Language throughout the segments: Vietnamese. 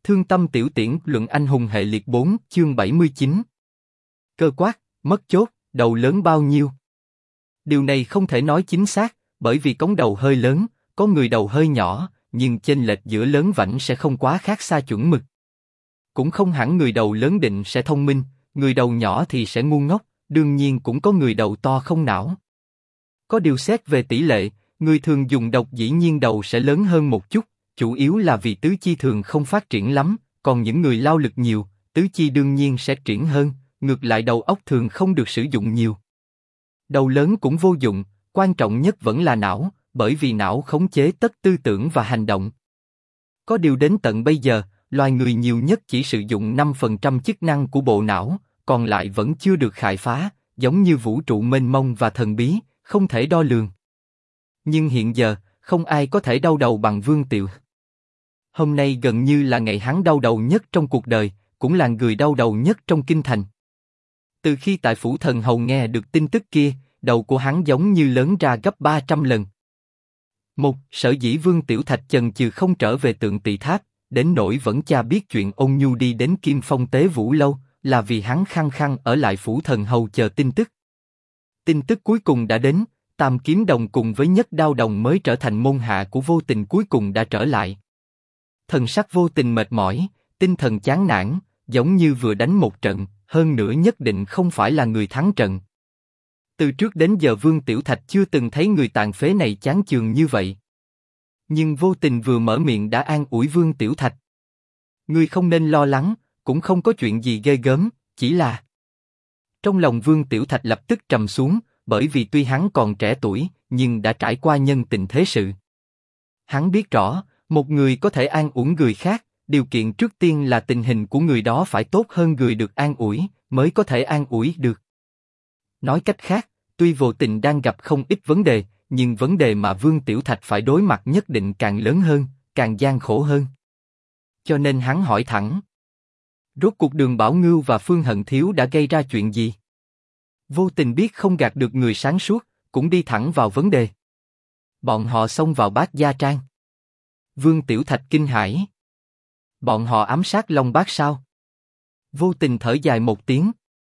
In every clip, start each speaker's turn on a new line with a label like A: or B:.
A: Thương tâm tiểu tiễn luận anh hùng hệ liệt 4, chương 79. Cơ quát, mất chốt, đầu lớn bao nhiêu? Điều này không thể nói chính xác, bởi vì cống đầu hơi lớn, có người đầu hơi nhỏ, nhưng chênh lệch giữa lớn vảnh sẽ không quá khác xa chuẩn mực. Cũng không hẳn người đầu lớn định sẽ thông minh, người đầu nhỏ thì sẽ ngu ngốc, đương nhiên cũng có người đầu to không não. Có điều xét về tỷ lệ, người thường dùng độc dĩ nhiên đầu sẽ lớn hơn một chút, chủ yếu là vì tứ chi thường không phát triển lắm, còn những người lao lực nhiều, tứ chi đương nhiên sẽ triển hơn, ngược lại đầu óc thường không được sử dụng nhiều. Đầu lớn cũng vô dụng, quan trọng nhất vẫn là não, bởi vì não khống chế tất tư tưởng và hành động. Có điều đến tận bây giờ, loài người nhiều nhất chỉ sử dụng 5% chức năng của bộ não, còn lại vẫn chưa được khai phá, giống như vũ trụ mênh mông và thần bí, không thể đo lường. Nhưng hiện giờ, không ai có thể đau đầu bằng Vương Tiệu. Hôm nay gần như là ngày hắn đau đầu nhất trong cuộc đời, cũng là người đau đầu nhất trong kinh thành. Từ khi tại phủ thần hầu nghe được tin tức kia, đầu của hắn giống như lớn ra gấp 300 lần. Sở dĩ Vương Tiểu Thạch chần chừ không trở về Tượng Tỳ Tháp, đến nỗi vẫn cha biết chuyện Ôn Nhu đi đến Kim Phong Tế Vũ lâu, là vì hắn khăng khăng ở lại phủ thần hầu chờ tin tức. Tin tức cuối cùng đã đến, Tam Kiếm Đồng cùng với Nhất Đao Đồng mới trở thành môn hạ của Vô Tình cuối cùng đã trở lại. Thần sắc Vô Tình mệt mỏi, tinh thần chán nản, giống như vừa đánh một trận, hơn nữa nhất định không phải là người thắng trận. Từ trước đến giờ Vương Tiểu Thạch chưa từng thấy người tàn phế này chán chường như vậy. Nhưng Vô Tình vừa mở miệng đã an ủi Vương Tiểu Thạch. Ngươi không nên lo lắng, cũng không có chuyện gì ghê gớm, chỉ là... Trong lòng Vương Tiểu Thạch lập tức trầm xuống, bởi vì tuy hắn còn trẻ tuổi, nhưng đã trải qua nhân tình thế sự. Hắn biết rõ, một người có thể an ủi người khác, điều kiện trước tiên là tình hình của người đó phải tốt hơn người được an ủi, mới có thể an ủi được. Nói cách khác, tuy Vô Tình đang gặp không ít vấn đề, nhưng vấn đề mà Vương Tiểu Thạch phải đối mặt nhất định càng lớn hơn, càng gian khổ hơn. Cho nên hắn hỏi thẳng. Rốt cuộc Đường Bảo Ngưu và Phương Hận Thiếu đã gây ra chuyện gì? Vô Tình biết không gạt được người sáng suốt, cũng đi thẳng vào vấn đề. Bọn họ xông vào Bát Gia Trang. Vương Tiểu Thạch kinh hãi. Bọn họ ám sát Long Bát sao? Vô Tình thở dài một tiếng.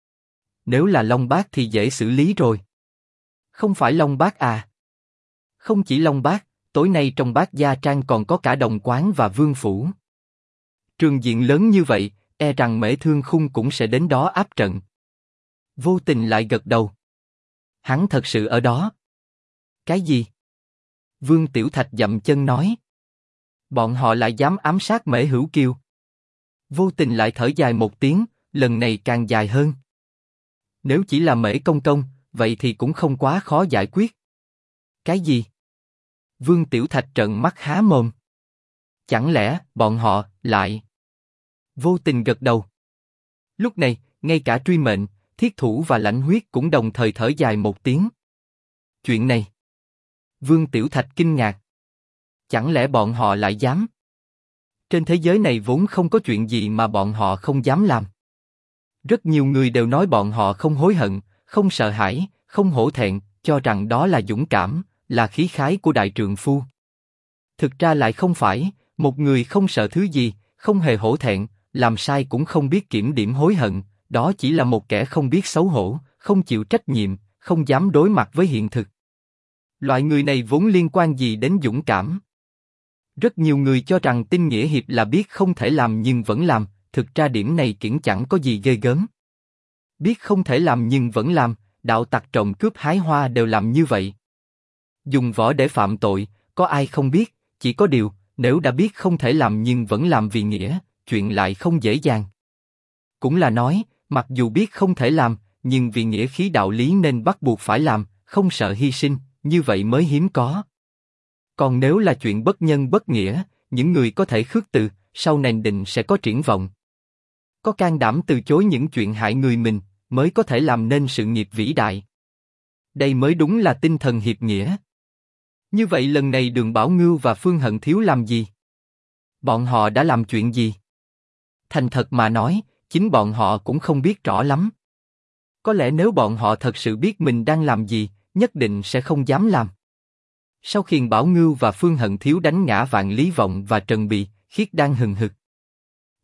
A: Nếu là Long Bát thì dễ xử lý rồi. Không phải Long Bát à? Không chỉ Long Bát, tối nay trong Bát Gia Trang còn có cả Đồng Quán và Vương Phủ. Trường diện lớn như vậy, e rằng Mễ Thương Khung cũng sẽ đến đó áp trận. Vô Tình lại gật đầu. Hắn thật sự ở đó. Cái gì? Vương Tiểu Thạch dậm chân nói. Bọn họ lại dám ám sát Mễ Hữu Kiều. Vô Tình lại thở dài một tiếng, lần này càng dài hơn. Nếu chỉ là Mễ Công Công, vậy thì cũng không quá khó giải quyết. Cái gì? Vương Tiểu Thạch trợn mắt há mồm. Chẳng lẽ bọn họ lại? Vô Tình gật đầu. Lúc này, ngay cả Truy Mệnh, Thiết Thủ và Lãnh Huyết cũng đồng thời thở dài một tiếng. Chuyện này. Vương Tiểu Thạch kinh ngạc. Chẳng lẽ bọn họ lại dám? Trên thế giới này vốn không có chuyện gì mà bọn họ không dám làm. Rất nhiều người đều nói bọn họ không hối hận, không sợ hãi, không hổ thẹn, cho rằng đó là dũng cảm, là khí khái của đại trượng phu. Thực ra lại không phải, một người không sợ thứ gì, không hề hổ thẹn, làm sai cũng không biết kiểm điểm hối hận, đó chỉ là một kẻ không biết xấu hổ, không chịu trách nhiệm, không dám đối mặt với hiện thực. Loại người này vốn liên quan gì đến dũng cảm? Rất nhiều người cho rằng Tinh Nghĩa Hiệp là biết không thể làm nhưng vẫn làm, thực ra điểm này kiển chẳng có gì ghê gớm. Biết không thể làm nhưng vẫn làm, đạo tặc trộm cướp hái hoa đều làm như vậy. Dùng võ để phạm tội, có ai không biết, chỉ có điều, nếu đã biết không thể làm nhưng vẫn làm vì nghĩa, chuyện lại không dễ dàng. Cũng là nói, mặc dù biết không thể làm, nhưng vì nghĩa khí đạo lý nên bắt buộc phải làm, không sợ hy sinh, như vậy mới hiếm có. Còn nếu là chuyện bất nhân bất nghĩa, những người có thể khước từ, sau này định sẽ có triển vọng. Có can đảm từ chối những chuyện hại người mình, mới có thể làm nên sự nghiệp vĩ đại. Đây mới đúng là tinh thần hiệp nghĩa. Như vậy lần này Đường Bảo Ngưu và Phương Hận Thiếu làm gì? Bọn họ đã làm chuyện gì? Thành thật mà nói, chính bọn họ cũng không biết rõ lắm. Có lẽ nếu bọn họ thật sự biết mình đang làm gì, nhất định sẽ không dám làm. Sau khi Bảo Ngưu và Phương Hận Thiếu đánh ngã Vạn Lý Vọng và Trần Bì, Khiết đang hừng hực.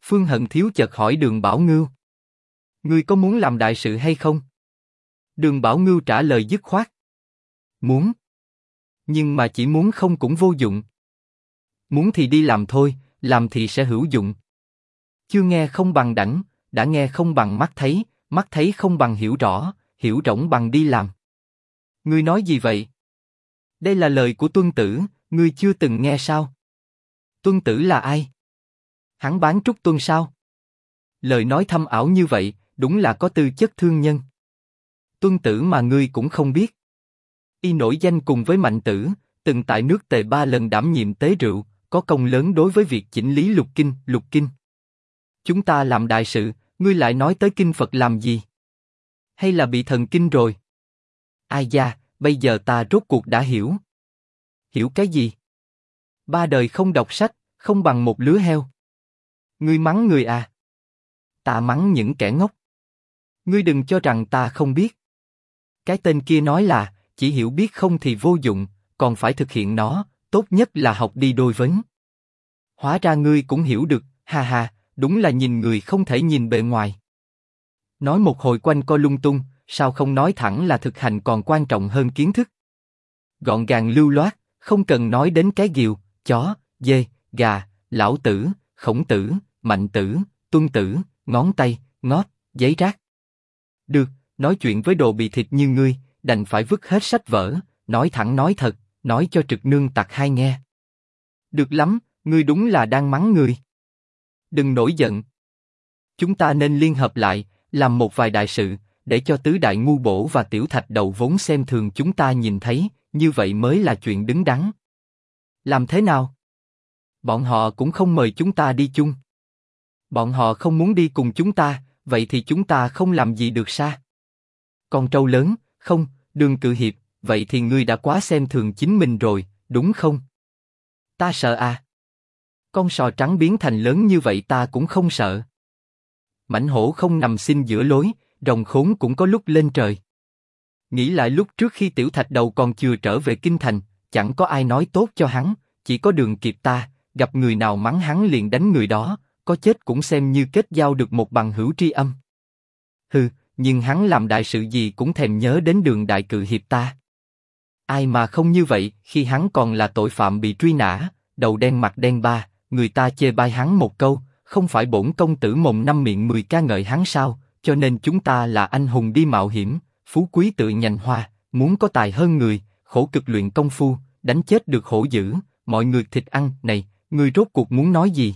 A: Phương Hận Thiếu chợt hỏi Đường Bảo Ngưu. Ngươi có muốn làm đại sự hay không? Đường Bảo Ngưu trả lời dứt khoát. Muốn. Nhưng mà chỉ muốn không cũng vô dụng. Muốn thì đi làm thôi, làm thì sẽ hữu dụng. Chưa nghe không bằng đảnh, đã nghe không bằng mắt thấy không bằng hiểu rõ, hiểu rộng bằng đi làm. Ngươi nói gì vậy? Đây là lời của Tuân Tử, ngươi chưa từng nghe sao? Tuân Tử là ai? Hắn bán trúc tuân sao? Lời nói thâm ảo như vậy, đúng là có tư chất thương nhân. Tuân Tử mà ngươi cũng không biết. Y nổi danh cùng với Mạnh Tử, từng tại nước Tề 3 lần đảm nhiệm tế rượu, có công lớn đối với việc chỉnh lý lục kinh. Chúng ta làm đại sự, ngươi lại nói tới kinh Phật làm gì? Hay là bị thần kinh rồi? Ai da, bây giờ ta rốt cuộc đã hiểu. Hiểu cái gì? 3 đời không đọc sách, không bằng một lứa heo. Ngươi mắng người à? Ta mắng những kẻ ngốc. Ngươi đừng cho rằng ta không biết. Cái tên kia nói là, chỉ hiểu biết không thì vô dụng, còn phải thực hiện nó, tốt nhất là học đi đôi vấn. Hóa ra ngươi cũng hiểu được, ha ha, đúng là nhìn người không thể nhìn bề ngoài. Nói một hồi quanh co lung tung, sao không nói thẳng là thực hành còn quan trọng hơn kiến thức. Gọn gàng lưu loát, không cần nói đến cái gìu, chó, dê, gà, lão tử, Khổng Tử, Mạnh Tử, Tuân Tử, ngón tay, ngót, giấy rác. Được, nói chuyện với đồ bị thịt như ngươi, đành phải vứt hết sách vở, nói thẳng nói thật, nói cho Trực Nương Tặc Hai nghe. Được lắm, ngươi đúng là đang mắng người. Đừng nổi giận. Chúng ta nên liên hợp lại, làm một vài đại sự, để cho tứ đại ngu bổ và tiểu thạch đầu vốn xem thường chúng ta nhìn thấy, như vậy mới là chuyện đứng đắn. Làm thế nào? Bọn họ cũng không mời chúng ta đi chung. Bọn họ không muốn đi cùng chúng ta, vậy thì chúng ta không làm gì được sa. Con trâu lớn, không, Đường Cự Hiệp, vậy thì ngươi đã quá xem thường chính mình rồi, đúng không? Ta sợ à? Con sò trắng biến thành lớn như vậy ta cũng không sợ. Mãnh hổ không nằm xin giữa lối, rồng khốn cũng có lúc lên trời. Nghĩ lại lúc trước khi tiểu thạch đầu còn chưa trở về kinh thành, chẳng có ai nói tốt cho hắn, chỉ có Đường Kiệt ta, gặp người nào mắng hắn liền đánh người đó, có chết cũng xem như kết giao được một bằng hữu tri âm. Hừ, nhưng hắn làm đại sự gì cũng thèm nhớ đến Đường Đại Cự Hiệp ta. Ai mà không như vậy, khi hắn còn là tội phạm bị truy nã, đầu đen mặt đen ba, người ta chê bai hắn một câu, không phải bổn công tử mồm năm miệng 10 ca ngợi hắn sao? Cho nên chúng ta là anh hùng đi mạo hiểm, phú quý tự nhành hoa, muốn có tài hơn người, khổ cực luyện công phu, đánh chết được hổ dữ, mọi người thịt ăn. Này, ngươi rốt cuộc muốn nói gì?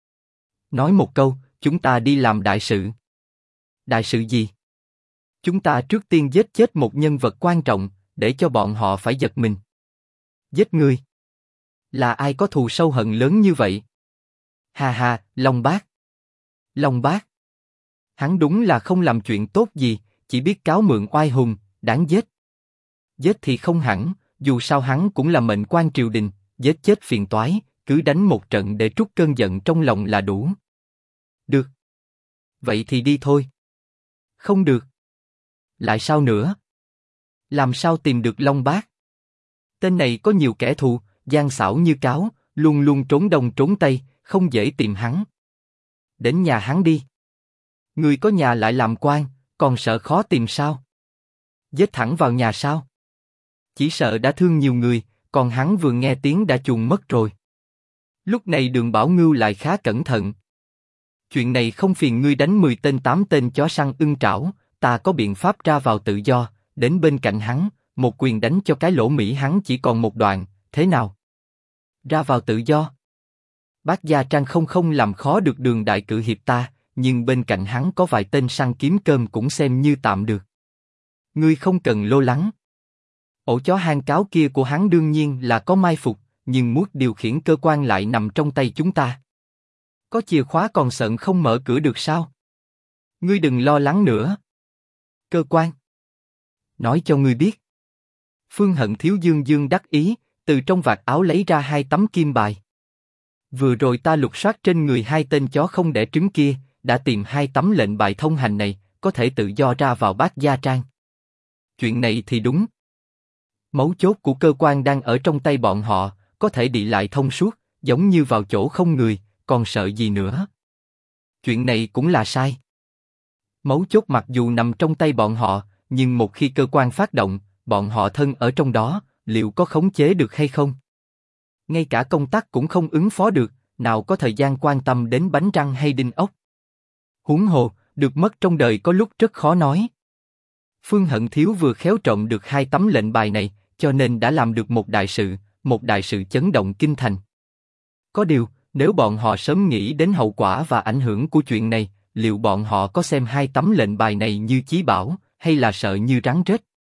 A: Nói một câu, chúng ta đi làm đại sự. Đại sự gì? Chúng ta trước tiên giết chết một nhân vật quan trọng, để cho bọn họ phải giật mình. Giết ngươi? Là ai có thù sâu hận lớn như vậy? Ha ha, Long Bác. Long Bác. Hắn đúng là không làm chuyện tốt gì, chỉ biết cáo mượn oai hùng, đáng giết. Giết thì không hẳn, dù sao hắn cũng là mệnh quan triều đình, giết chết phiền toái, cứ đánh một trận để trút cơn giận trong lòng là đủ. Được. Vậy thì đi thôi. Không được. Lại sao nữa? Làm sao tìm được Long Bác? Tên này có nhiều kẻ thù, gian xảo như cáo, luôn luôn trốn đông trốn tây, không dễ tìm hắn. Đến nhà hắn đi. Người có nhà lại làm quan, còn sợ khó tìm sao? Giết thẳng vào nhà sao? Chỉ sợ đã thương nhiều người, còn hắn vừa nghe tiếng đã chuồn mất rồi. Lúc này Đường Bảo Ngưu lại khá cẩn thận. Chuyện này không phiền ngươi đánh 10 tên 8 tên chó săn ưng trảo, ta có biện pháp ra vào tự do, đến bên cạnh hắn, một quyền đánh cho cái lỗ mũi hắn chỉ còn một đoạn, thế nào? Ra vào tự do? Bác Gia Trang không làm khó được Đường Đại Cự Hiệp ta, nhưng bên cạnh hắn có vài tên săn kiếm cơm cũng xem như tạm được. Ngươi không cần lo lắng. Ổ chó hang cáo kia của hắn đương nhiên là có mai phục, nhưng muốn điều khiển cơ quan lại nằm trong tay chúng ta. Có chìa khóa còn sợn không mở cửa được sao? Ngươi đừng lo lắng nữa. Cơ quan? Nói cho ngươi biết. Phương Hận Thiếu dương dương đắc ý, từ trong vạt áo lấy ra 2 tấm kim bài. Vừa rồi ta lục soát trên người 2 tên chó không đẻ trứng kia, đã tìm 2 tấm lệnh bài thông hành này, có thể tự do ra vào Bác Gia Trang. Chuyện này thì đúng. Mấu chốt của cơ quan đang ở trong tay bọn họ, có thể đi lại thông suốt, giống như vào chỗ không người, còn sợ gì nữa. chuyện này cũng là sai. Mấu chốt mặc dù nằm trong tay bọn họ, nhưng một khi cơ quan phát động, bọn họ thân ở trong đó, liệu có khống chế được hay không? Ngay cả công tắc cũng không ứng phó được, nào có thời gian quan tâm đến bánh răng hay đinh ốc. Huống hồ, được mất trong đời có lúc rất khó nói. Phương Hận Thiếu vừa khéo trộm được 2 tấm lệnh bài này, cho nên đã làm được một đại sự chấn động kinh thành. Có điều, nếu bọn họ sớm nghĩ đến hậu quả và ảnh hưởng của chuyện này, liệu bọn họ có xem 2 tấm lệnh bài này như chí bảo, hay là sợ như rắn rết?